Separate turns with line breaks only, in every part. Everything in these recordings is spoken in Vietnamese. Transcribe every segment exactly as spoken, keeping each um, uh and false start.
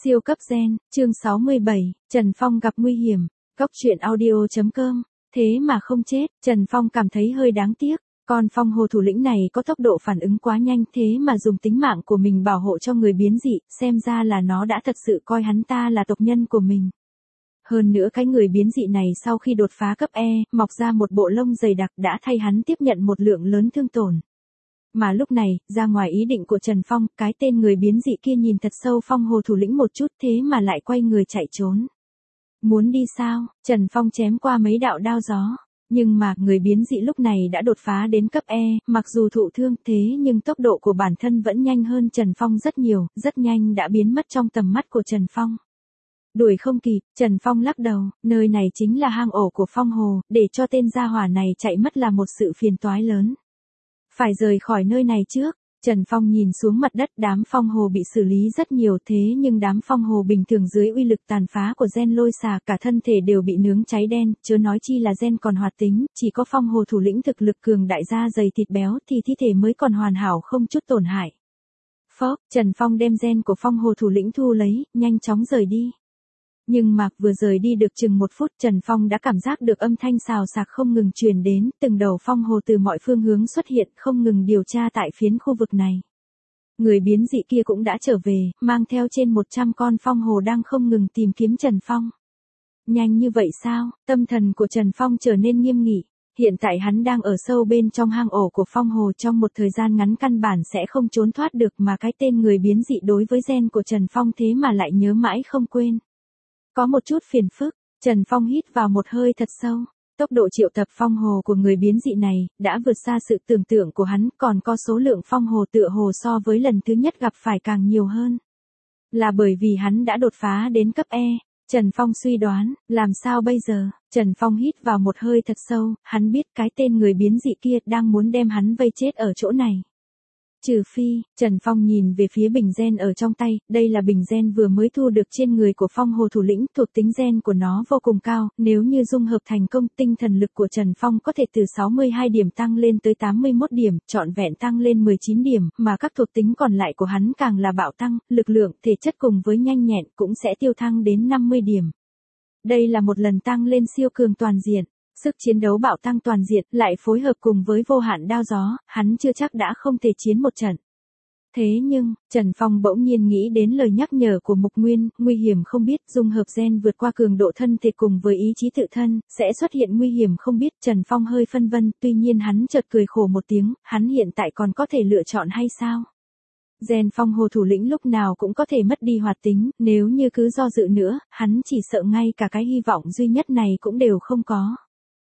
Siêu cấp gen, chương sáu mươi bảy, Trần Phong gặp nguy hiểm. Cốc truyện audio chấm com. Thế mà không chết, Trần Phong cảm thấy hơi đáng tiếc. Con phong hồ thủ lĩnh này có tốc độ phản ứng quá nhanh, thế mà dùng tính mạng của mình bảo hộ cho người biến dị, xem ra là nó đã thật sự coi hắn ta là tộc nhân của mình. Hơn nữa cái người biến dị này sau khi đột phá cấp E, mọc ra một bộ lông dày đặc đã thay hắn tiếp nhận một lượng lớn thương tổn. Mà lúc này, ra ngoài ý định của Trần Phong, cái tên người biến dị kia nhìn thật sâu phong hồ thủ lĩnh một chút thế mà lại quay người chạy trốn. Muốn đi sao? Trần Phong chém qua mấy đạo đao gió. Nhưng mà, người biến dị lúc này đã đột phá đến cấp E, mặc dù thụ thương thế nhưng tốc độ của bản thân vẫn nhanh hơn Trần Phong rất nhiều, rất nhanh đã biến mất trong tầm mắt của Trần Phong. Đuổi không kịp, Trần Phong lắc đầu, nơi này chính là hang ổ của phong hồ, để cho tên gia hỏa này chạy mất là một sự phiền toái lớn. Phải rời khỏi nơi này trước. Trần Phong nhìn xuống mặt đất, đám phong hồ bị xử lý rất nhiều thế nhưng đám phong hồ bình thường dưới uy lực tàn phá của gen lôi xà cả thân thể đều bị nướng cháy đen, chớ nói chi là gen còn hoạt tính, chỉ có phong hồ thủ lĩnh thực lực cường đại da dày thịt béo thì thi thể mới còn hoàn hảo không chút tổn hại. Phốc, Trần Phong đem gen của phong hồ thủ lĩnh thu lấy, nhanh chóng rời đi. Nhưng mà vừa rời đi được chừng một phút Trần Phong đã cảm giác được âm thanh xào xạc không ngừng truyền đến, từng đầu phong hồ từ mọi phương hướng xuất hiện không ngừng điều tra tại phiến khu vực này. Người biến dị kia cũng đã trở về, mang theo trên một trăm con phong hồ đang không ngừng tìm kiếm Trần Phong. Nhanh như vậy sao? Tâm thần của Trần Phong trở nên nghiêm nghị. Hiện tại hắn đang ở sâu bên trong hang ổ của phong hồ, trong một thời gian ngắn căn bản sẽ không trốn thoát được, mà cái tên người biến dị đối với gen của Trần Phong thế mà lại nhớ mãi không quên. Có một chút phiền phức, Trần Phong hít vào một hơi thật sâu. Tốc độ triệu tập phong hồ của người biến dị này đã vượt xa sự tưởng tượng của hắn, còn có số lượng phong hồ tựa hồ so với lần thứ nhất gặp phải càng nhiều hơn. Là bởi vì hắn đã đột phá đến cấp E, Trần Phong suy đoán, làm sao bây giờ? Trần Phong hít vào một hơi thật sâu, hắn biết cái tên người biến dị kia đang muốn đem hắn vây chết ở chỗ này. Trừ phi, Trần Phong nhìn về phía bình gen ở trong tay, đây là bình gen vừa mới thu được trên người của phong hồ thủ lĩnh, thuộc tính gen của nó vô cùng cao, nếu như dung hợp thành công, tinh thần lực của Trần Phong có thể từ sáu mươi hai điểm tăng lên tới tám mươi mốt điểm, trọn vẹn tăng lên mười chín điểm, mà các thuộc tính còn lại của hắn càng là bạo tăng, lực lượng, thể chất cùng với nhanh nhẹn cũng sẽ tiêu thăng đến năm mươi điểm. Đây là một lần tăng lên siêu cường toàn diện. Sức chiến đấu bạo tăng toàn diện, lại phối hợp cùng với vô hạn đao gió, hắn chưa chắc đã không thể chiến một trận. Thế nhưng, Trần Phong bỗng nhiên nghĩ đến lời nhắc nhở của Mục Nguyên, nguy hiểm không biết, dung hợp gen vượt qua cường độ thân thể cùng với ý chí tự thân, sẽ xuất hiện nguy hiểm không biết. Trần Phong hơi phân vân, tuy nhiên hắn chợt cười khổ một tiếng, hắn hiện tại còn có thể lựa chọn hay sao? Gen phong hồ thủ lĩnh lúc nào cũng có thể mất đi hoạt tính, nếu như cứ do dự nữa, hắn chỉ sợ ngay cả cái hy vọng duy nhất này cũng đều không có.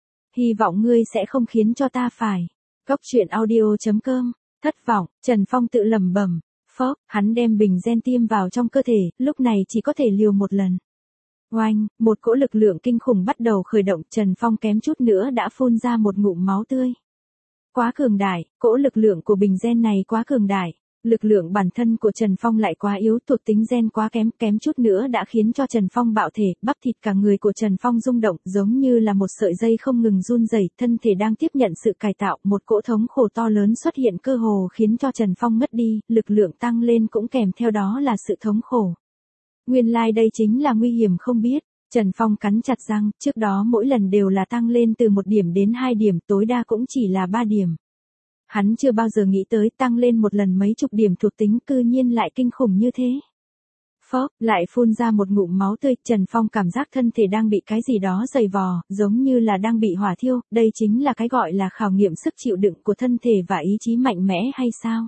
Hy vọng ngươi sẽ không khiến cho ta phải. Cốc truyện audio chấm com. Thất vọng, Trần Phong tự lẩm bẩm. Phốc, hắn đem bình gen tiêm vào trong cơ thể, lúc này chỉ có thể liều một lần. Oanh, một cỗ lực lượng kinh khủng bắt đầu khởi động, Trần Phong kém chút nữa đã phun ra một ngụm máu tươi. Quá cường đại, cỗ lực lượng của bình gen này quá cường đại. Lực lượng bản thân của Trần Phong lại quá yếu, thuộc tính gen quá kém, kém chút nữa đã khiến cho Trần Phong bạo thể, bắp thịt cả người của Trần Phong rung động, giống như là một sợi dây không ngừng run rẩy, thân thể đang tiếp nhận sự cải tạo, một cỗ thống khổ to lớn xuất hiện cơ hồ khiến cho Trần Phong mất đi, lực lượng tăng lên cũng kèm theo đó là sự thống khổ. Nguyên lai like đây chính là nguy hiểm không biết. Trần Phong cắn chặt răng, trước đó mỗi lần đều là tăng lên từ một điểm đến hai điểm, tối đa cũng chỉ là ba điểm. Hắn chưa bao giờ nghĩ tới tăng lên một lần mấy chục điểm thuộc tính, cư nhiên lại kinh khủng như thế. Phốc, lại phun ra một ngụm máu tươi, Trần Phong cảm giác thân thể đang bị cái gì đó dày vò, giống như là đang bị hỏa thiêu, đây chính là cái gọi là khảo nghiệm sức chịu đựng của thân thể và ý chí mạnh mẽ hay sao?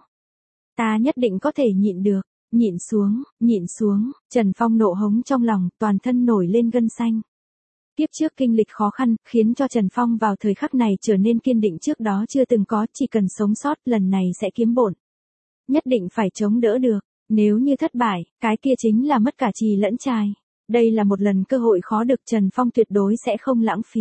Ta nhất định có thể nhịn được, nhịn xuống, nhịn xuống, Trần Phong nộ hống trong lòng, toàn thân nổi lên gân xanh. Tiếp trước kinh lịch khó khăn, khiến cho Trần Phong vào thời khắc này trở nên kiên định trước đó chưa từng có, chỉ cần sống sót, lần này sẽ kiếm bộn. Nhất định phải chống đỡ được, nếu như thất bại, cái kia chính là mất cả trì lẫn trài. Đây là một lần cơ hội khó được, Trần Phong tuyệt đối sẽ không lãng phí.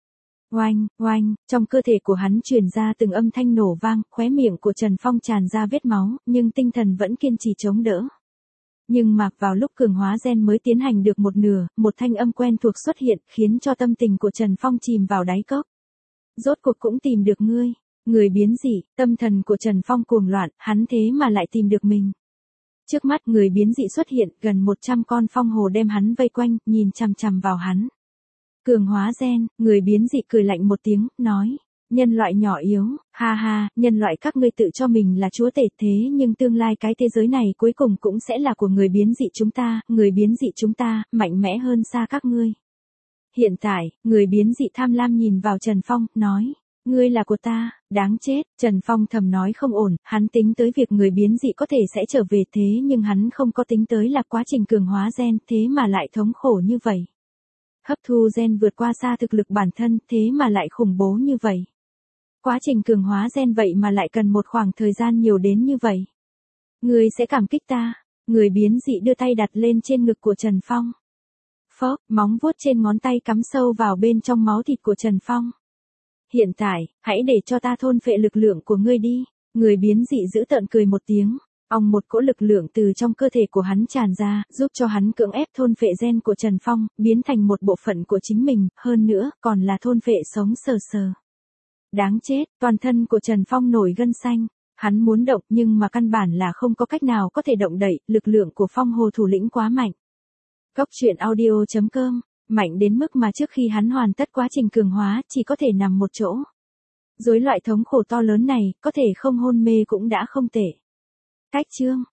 Oanh, oanh, trong cơ thể của hắn truyền ra từng âm thanh nổ vang, khóe miệng của Trần Phong tràn ra vết máu, nhưng tinh thần vẫn kiên trì chống đỡ. Nhưng mà vào lúc cường hóa gen mới tiến hành được một nửa, một thanh âm quen thuộc xuất hiện, khiến cho tâm tình của Trần Phong chìm vào đáy cốc. Rốt cuộc cũng tìm được ngươi, người biến dị, tâm thần của Trần Phong cuồng loạn, hắn thế mà lại tìm được mình. Trước mắt người biến dị xuất hiện, gần một trăm con phong hồ đem hắn vây quanh, nhìn chằm chằm vào hắn. Cường hóa gen, người biến dị cười lạnh một tiếng, nói. Nhân loại nhỏ yếu, ha ha, nhân loại các ngươi tự cho mình là chúa tể thế nhưng tương lai cái thế giới này cuối cùng cũng sẽ là của người biến dị chúng ta, người biến dị chúng ta, mạnh mẽ hơn xa các ngươi. Hiện tại, người biến dị tham lam nhìn vào Trần Phong, nói. Ngươi là của ta, đáng chết, Trần Phong thầm nói không ổn, hắn tính tới việc người biến dị có thể sẽ trở về thế nhưng hắn không có tính tới là quá trình cường hóa gen thế mà lại thống khổ như vậy. Hấp thu gen vượt qua xa thực lực bản thân thế mà lại khủng bố như vậy. Quá trình cường hóa gen vậy mà lại cần một khoảng thời gian nhiều đến như vậy. Ngươi sẽ cảm kích ta, người biến dị đưa tay đặt lên trên ngực của Trần Phong. Phốc, móng vuốt trên ngón tay cắm sâu vào bên trong máu thịt của Trần Phong. Hiện tại, hãy để cho ta thôn phệ lực lượng của ngươi đi. Người biến dị giữ tợn cười một tiếng. Ong một cỗ lực lượng từ trong cơ thể của hắn tràn ra, giúp cho hắn cưỡng ép thôn phệ gen của Trần Phong, biến thành một bộ phận của chính mình, hơn nữa, còn là thôn phệ sống sờ sờ. Đáng chết, toàn thân của Trần Phong nổi gân xanh. Hắn muốn động nhưng mà căn bản là không có cách nào có thể động đậy, lực lượng của phong hồ thủ lĩnh quá mạnh. Cốc truyện audio chấm com, mạnh đến mức mà trước khi hắn hoàn tất quá trình cường hóa chỉ có thể nằm một chỗ. Rối loại thống khổ to lớn này, có thể không hôn mê cũng đã không tệ. Cách chương